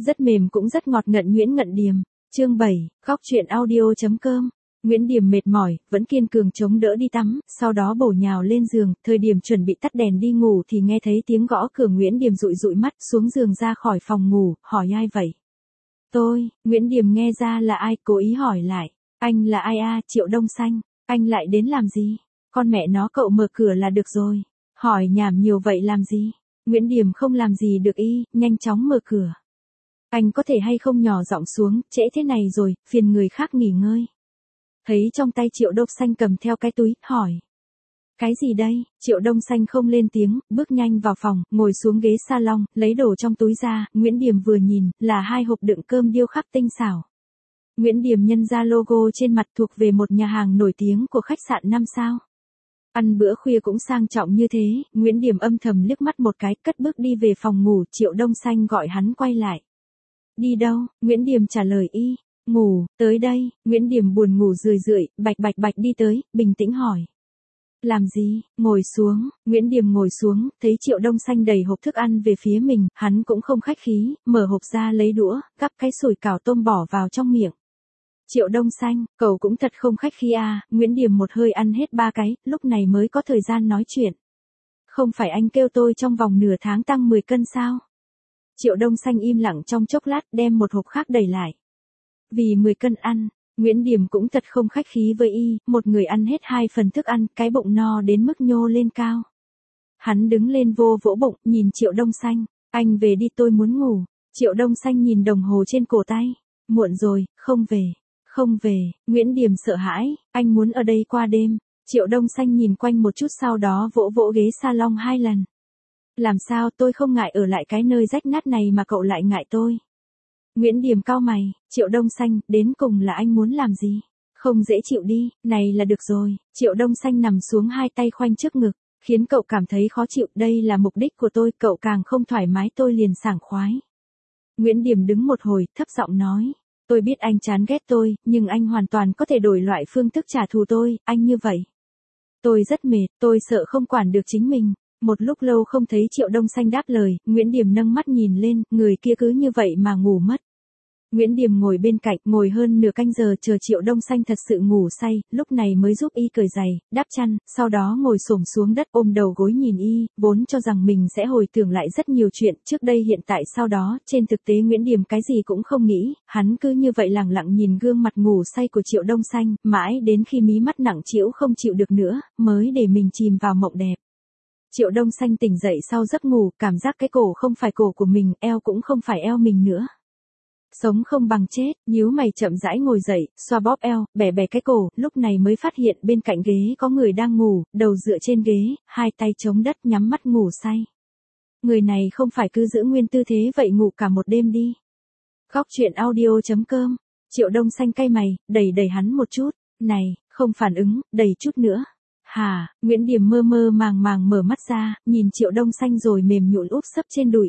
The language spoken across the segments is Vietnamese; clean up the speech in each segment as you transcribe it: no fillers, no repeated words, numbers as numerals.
Rất mềm cũng rất ngọt ngận Nguyễn Ngận Điềm. Chương 7, góc truyện audio.com. Nguyễn Điềm mệt mỏi, vẫn kiên cường chống đỡ đi tắm, sau đó bổ nhào lên giường, thời điểm chuẩn bị tắt đèn đi ngủ thì nghe thấy tiếng gõ cửa. Nguyễn Điềm dụi dụi mắt xuống giường ra khỏi phòng ngủ, hỏi ai vậy? Tôi. Nguyễn Điềm nghe ra là ai, cố ý hỏi lại. Anh là ai à? Triệu Đông Xanh. Anh lại đến làm gì? Con mẹ nó, cậu mở cửa là được rồi. Hỏi nhảm nhiều vậy làm gì? Nguyễn Điềm không làm gì được nhanh chóng mở cửa. Anh có thể hay không nhỏ giọng xuống, trễ thế này rồi, phiền người khác nghỉ ngơi. Thấy trong tay Triệu Đông Xanh cầm theo cái túi, hỏi. Cái gì đây? Triệu Đông Xanh không lên tiếng, bước nhanh vào phòng, ngồi xuống ghế salon, lấy đồ trong túi ra. Nguyễn Điềm vừa nhìn, là 2 hộp đựng cơm điêu khắc tinh xảo. Nguyễn Điềm nhân ra logo trên mặt, thuộc về một nhà hàng nổi tiếng của khách sạn 5 sao. Ăn bữa khuya cũng sang trọng như thế, Nguyễn Điềm âm thầm liếc mắt một cái, cất bước đi về phòng ngủ. Triệu Đông Xanh gọi hắn quay lại. Đi đâu? Nguyễn Điềm trả lời ngủ, tới đây. Nguyễn Điềm buồn ngủ rười rượi, bạch đi tới, bình tĩnh hỏi. Làm gì? Ngồi xuống. Nguyễn Điềm ngồi xuống, thấy Triệu Đông Xanh đầy hộp thức ăn về phía mình, hắn cũng không khách khí, mở hộp ra lấy đũa, gắp cái sủi cảo tôm bỏ vào trong miệng. Triệu Đông Xanh, cậu cũng thật không khách khí à? Nguyễn Điềm một hơi ăn hết 3 cái, lúc này mới có thời gian nói chuyện. Không phải anh kêu tôi trong vòng nửa tháng tăng 10 cân sao? Triệu Đông Xanh im lặng trong chốc lát, đem một hộp khác đẩy lại. Vì 10 cân ăn, Nguyễn Điềm cũng thật không khách khí với một người ăn hết 2 phần thức ăn, cái bụng no đến mức nhô lên cao. Hắn đứng lên vỗ bụng, nhìn Triệu Đông Xanh, anh về đi, tôi muốn ngủ. Triệu Đông Xanh nhìn đồng hồ trên cổ tay, muộn rồi, không về. Nguyễn Điềm sợ hãi, anh muốn ở đây qua đêm. Triệu Đông Xanh nhìn quanh một chút, sau đó vỗ ghế salon 2 lần. Làm sao, tôi không ngại ở lại cái nơi rách nát này mà cậu lại ngại tôi? Nguyễn Điềm cau mày. Triệu Đông Xanh, đến cùng là anh muốn làm gì? Không dễ chịu đi, này là được rồi. Triệu Đông Xanh nằm xuống, 2 tay khoanh trước ngực, khiến cậu cảm thấy khó chịu. Đây là mục đích của tôi, cậu càng không thoải mái tôi liền sảng khoái. Nguyễn Điềm đứng một hồi, thấp giọng nói. Tôi biết anh chán ghét tôi, nhưng anh hoàn toàn có thể đổi loại phương thức trả thù tôi, anh như vậy. Tôi rất mệt, tôi sợ không quản được chính mình. Một lúc lâu không thấy Triệu Đông Xanh đáp lời, Nguyễn Điềm nâng mắt nhìn lên, người kia cứ như vậy mà ngủ mất. Nguyễn Điềm ngồi bên cạnh, ngồi hơn nửa canh giờ chờ Triệu Đông Xanh thật sự ngủ say, lúc này mới giúp cởi giày, đắp chăn, sau đó ngồi xổm xuống đất ôm đầu gối nhìn vốn cho rằng mình sẽ hồi tưởng lại rất nhiều chuyện trước đây hiện tại sau đó, trên thực tế Nguyễn Điềm cái gì cũng không nghĩ, hắn cứ như vậy lẳng lặng nhìn gương mặt ngủ say của Triệu Đông Xanh, mãi đến khi mí mắt nặng trĩu không chịu được nữa, mới để mình chìm vào mộng đẹp. Triệu Đông Xanh tỉnh dậy sau giấc ngủ, cảm giác cái cổ không phải cổ của mình, eo cũng không phải eo mình nữa. Sống không bằng chết, nhíu mày chậm rãi ngồi dậy, xoa bóp eo, bẻ cái cổ, lúc này mới phát hiện bên cạnh ghế có người đang ngủ, đầu dựa trên ghế, 2 tay chống đất nhắm mắt ngủ say. Người này không phải cứ giữ nguyên tư thế vậy ngủ cả một đêm đi. Góc truyện audio.com. Triệu Đông Xanh cay mày, đẩy hắn một chút, này, không phản ứng, đẩy chút nữa. Hả? Nguyễn Điềm mơ màng mở mắt ra, nhìn Triệu Đông Xanh rồi mềm nhũn úp sấp trên đùi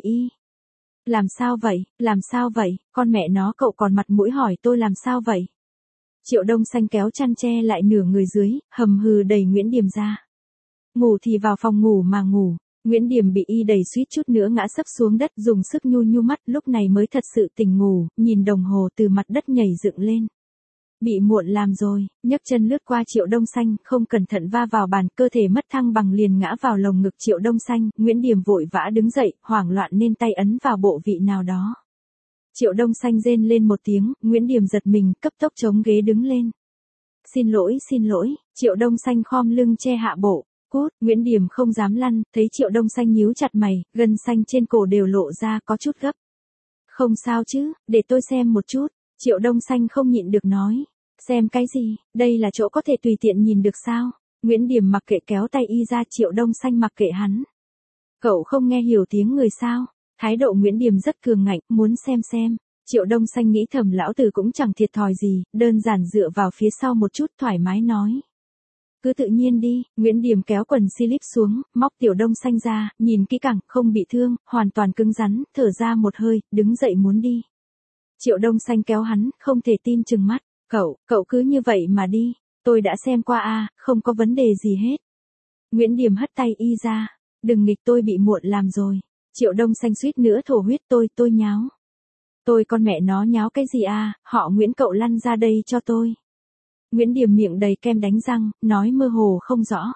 Làm sao vậy, con mẹ nó, cậu còn mặt mũi hỏi tôi làm sao vậy? Triệu Đông Xanh kéo chăn che lại nửa người dưới, hầm hừ đẩy Nguyễn Điềm ra. Ngủ thì vào phòng ngủ mà ngủ. Nguyễn Điềm bị đẩy suýt chút nữa ngã sấp xuống đất, dùng sức nhu mắt, lúc này mới thật sự tỉnh ngủ, nhìn đồng hồ từ mặt đất nhảy dựng lên. Bị muộn làm rồi, nhấc chân lướt qua Triệu Đông Xanh, không cẩn thận va vào bàn, cơ thể mất thăng bằng liền ngã vào lồng ngực Triệu Đông Xanh. Nguyễn Điềm vội vã đứng dậy, hoảng loạn nên tay ấn vào bộ vị nào đó. Triệu Đông Xanh rên lên một tiếng, Nguyễn Điềm giật mình, cấp tốc chống ghế đứng lên. Xin lỗi, Triệu Đông Xanh khom lưng che hạ bộ. Cút. Nguyễn Điềm không dám lăn, thấy Triệu Đông Xanh nhíu chặt mày, gân xanh trên cổ đều lộ ra, có chút gấp. Không sao chứ, để tôi xem một chút. Triệu Đông Xanh không nhịn được nói. Xem cái gì, đây là chỗ có thể tùy tiện nhìn được sao? Nguyễn Điềm mặc kệ kéo tay ra, Triệu Đông Xanh mặc kệ hắn. Cậu không nghe hiểu tiếng người sao? Thái độ Nguyễn Điềm rất cường ngạnh, muốn xem. Triệu Đông Xanh nghĩ thầm lão tử cũng chẳng thiệt thòi gì, đơn giản dựa vào phía sau một chút thoải mái nói. Cứ tự nhiên đi. Nguyễn Điềm kéo quần slip xuống, móc Tiểu Đông Xanh ra, nhìn kỹ càng, không bị thương, hoàn toàn cứng rắn, thở ra một hơi, đứng dậy muốn đi. Triệu Đông Xanh kéo hắn, không thể tin trừng mắt. Cậu cứ như vậy mà đi. Tôi đã xem qua không có vấn đề gì hết. Nguyễn Điềm hất tay ra. Đừng nghịch, tôi bị muộn làm rồi. Triệu Đông Xanh suýt nữa thổ huyết, tôi nháo. Tôi con mẹ nó nháo cái gì à, họ Nguyễn cậu lăn ra đây cho tôi. Nguyễn Điểm miệng đầy kem đánh răng, nói mơ hồ không rõ.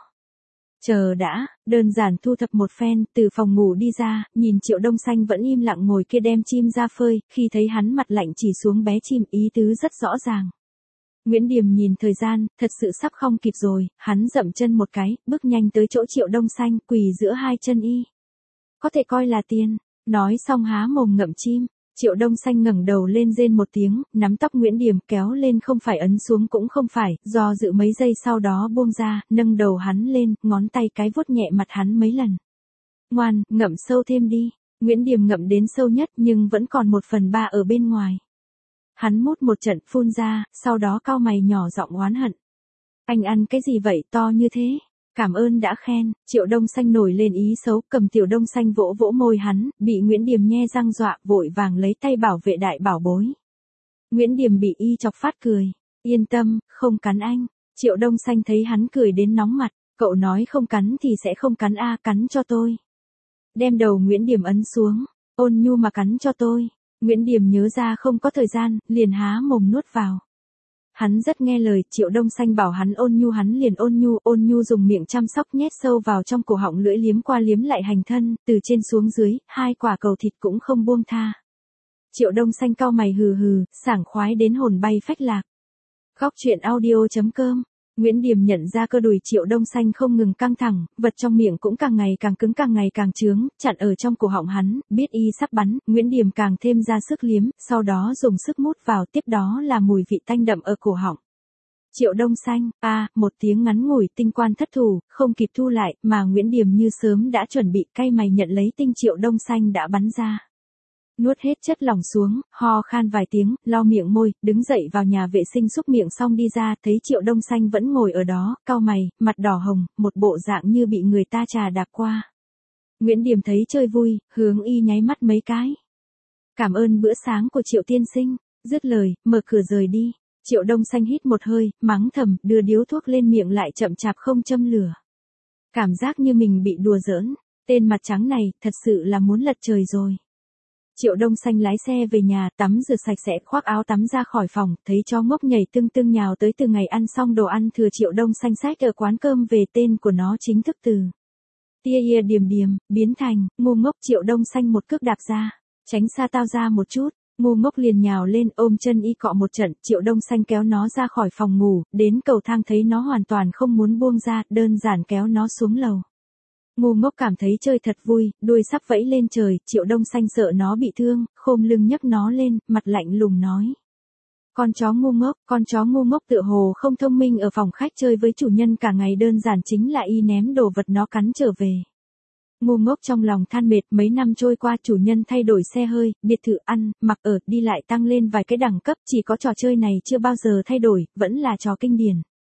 Chờ đã, đơn giản thu thập một phen, từ phòng ngủ đi ra, nhìn Triệu Đông Xanh vẫn im lặng ngồi kia đem chim ra phơi, khi thấy hắn mặt lạnh chỉ xuống bé chim ý tứ rất rõ ràng. Nguyễn Điểm nhìn thời gian, thật sự sắp không kịp rồi, hắn dậm chân một cái, bước nhanh tới chỗ Triệu Đông Xanh, quỳ giữa hai chân y. Có thể coi là tiền, nói xong há mồm ngậm chim. Triệu Đông Xanh ngẩng đầu lên rên một tiếng, nắm tóc Nguyễn Điểm kéo lên không phải ấn xuống cũng không phải, do dự mấy giây sau đó buông ra, nâng đầu hắn lên, ngón tay cái vuốt nhẹ mặt hắn mấy lần. Ngoan, ngậm sâu thêm đi. Nguyễn Điểm ngậm đến sâu nhất nhưng vẫn còn 1/3 ở bên ngoài. Hắn mút một trận phun ra, sau đó cau mày nhỏ giọng oán hận. Anh ăn cái gì vậy to như thế? Cảm ơn đã khen. Triệu Đông Xanh nổi lên ý xấu, cầm Tiểu Đông Xanh vỗ vỗ môi hắn, bị Nguyễn Điểm nhe răng dọa, vội vàng lấy tay bảo vệ đại bảo bối. Nguyễn Điểm bị y chọc phát cười. Yên tâm, không cắn anh. Triệu Đông Xanh thấy hắn cười đến nóng mặt, cậu nói không cắn thì sẽ không cắn a, cắn cho tôi. Đem đầu Nguyễn Điểm ấn xuống, ôn nhu mà cắn cho tôi. Nguyễn Điểm nhớ ra không có thời gian, liền há mồm nuốt vào. Hắn rất nghe lời, Triệu Đông Xanh bảo hắn liền ôn nhu dùng miệng chăm sóc nhét sâu vào trong cổ họng, lưỡi liếm qua liếm lại hành thân, từ trên xuống dưới, 2 quả cầu thịt cũng không buông tha. Triệu Đông Xanh cau mày hừ hừ, sảng khoái đến hồn bay phách lạc. Góc truyện audio.com. Nguyễn Điểm nhận ra cơ đùi Triệu Đông Xanh không ngừng căng thẳng, vật trong miệng cũng càng ngày càng cứng càng ngày càng trướng, chặn ở trong cổ họng hắn, biết y sắp bắn, Nguyễn Điểm càng thêm ra sức liếm, sau đó dùng sức mút vào, tiếp đó là mùi vị tanh đậm ở cổ họng. Triệu Đông Xanh, một tiếng ngắn ngủi tinh quan thất thủ, không kịp thu lại, mà Nguyễn Điểm như sớm đã chuẩn bị, cay mày nhận lấy tinh Triệu Đông Xanh đã bắn ra. Nuốt hết chất lỏng xuống, ho khan vài tiếng, lau miệng môi, đứng dậy vào nhà vệ sinh xúc miệng xong đi ra, thấy Triệu Đông Xanh vẫn ngồi ở đó, cau mày, mặt đỏ hồng, một bộ dạng như bị người ta trà đạp qua. Nguyễn Điểm thấy chơi vui, hướng y nháy mắt mấy cái. Cảm ơn bữa sáng của Triệu tiên sinh, dứt lời, mở cửa rời đi. Triệu Đông Xanh hít một hơi, mắng thầm, đưa điếu thuốc lên miệng lại chậm chạp không châm lửa. Cảm giác như mình bị đùa giỡn, tên mặt trắng này, thật sự là muốn lật trời rồi. Triệu Đông Xanh lái xe về nhà, tắm rửa sạch sẽ, khoác áo tắm ra khỏi phòng, thấy chó ngốc nhảy tưng tưng nhào tới từ ngày ăn xong đồ ăn thừa Triệu Đông Xanh xách ở quán cơm về, tên của nó chính thức từ tia ia điềm điềm, biến thành, ngu ngốc. Triệu Đông Xanh một cước đạp ra, tránh xa tao ra một chút, ngu ngốc liền nhào lên ôm chân y cọ một trận, Triệu Đông Xanh kéo nó ra khỏi phòng ngủ, đến cầu thang thấy nó hoàn toàn không muốn buông ra, đơn giản kéo nó xuống lầu. Ngu ngốc cảm thấy chơi thật vui, đuôi sắp vẫy lên trời, Triệu Đông Xanh sợ nó bị thương, khom lưng nhấc nó lên, mặt lạnh lùng nói. Con chó ngu ngốc tựa hồ không thông minh, ở phòng khách chơi với chủ nhân cả ngày, đơn giản chính là y ném đồ vật nó cắn trở về. Ngu ngốc trong lòng than mệt, mấy năm trôi qua chủ nhân thay đổi xe hơi, biệt thự, ăn, mặc ở, đi lại tăng lên vài cái đẳng cấp, chỉ có trò chơi này chưa bao giờ thay đổi, vẫn là trò kinh điển.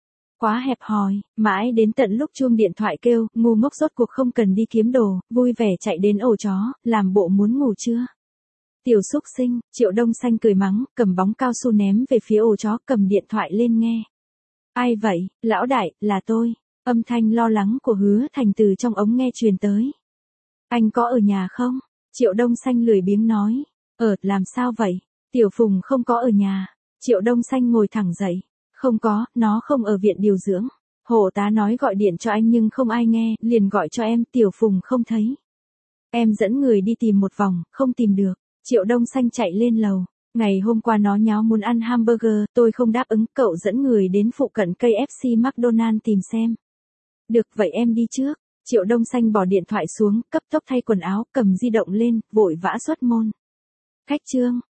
Quá hẹp hòi, mãi đến tận lúc chuông điện thoại kêu, ngu ngốc rốt cuộc không cần đi kiếm đồ, vui vẻ chạy đến ổ chó, làm bộ muốn ngủ chưa. Tiểu xúc sinh, Triệu Đông Xanh cười mắng, cầm bóng cao su ném về phía ổ chó, cầm điện thoại lên nghe. Ai vậy, lão đại, là tôi. Âm thanh lo lắng của Hứa Thành từ trong ống nghe truyền tới. Anh có ở nhà không? Triệu Đông Xanh lười biếng nói. Làm sao vậy? Tiểu Phùng không có ở nhà. Triệu Đông Xanh ngồi thẳng dậy. Không có, nó không ở viện điều dưỡng. Hộ tá nói gọi điện cho anh nhưng không ai nghe, liền gọi cho em, Tiểu Phùng không thấy. Em dẫn người đi tìm một vòng, không tìm được. Triệu Đông Xanh chạy lên lầu. Ngày hôm qua nó nháo muốn ăn hamburger, tôi không đáp ứng, cậu dẫn người đến phụ cận KFC McDonald tìm xem. Được vậy em đi trước. Triệu Đông Xanh bỏ điện thoại xuống, cấp tốc thay quần áo, cầm di động lên, vội vã xuất môn. Khách trương,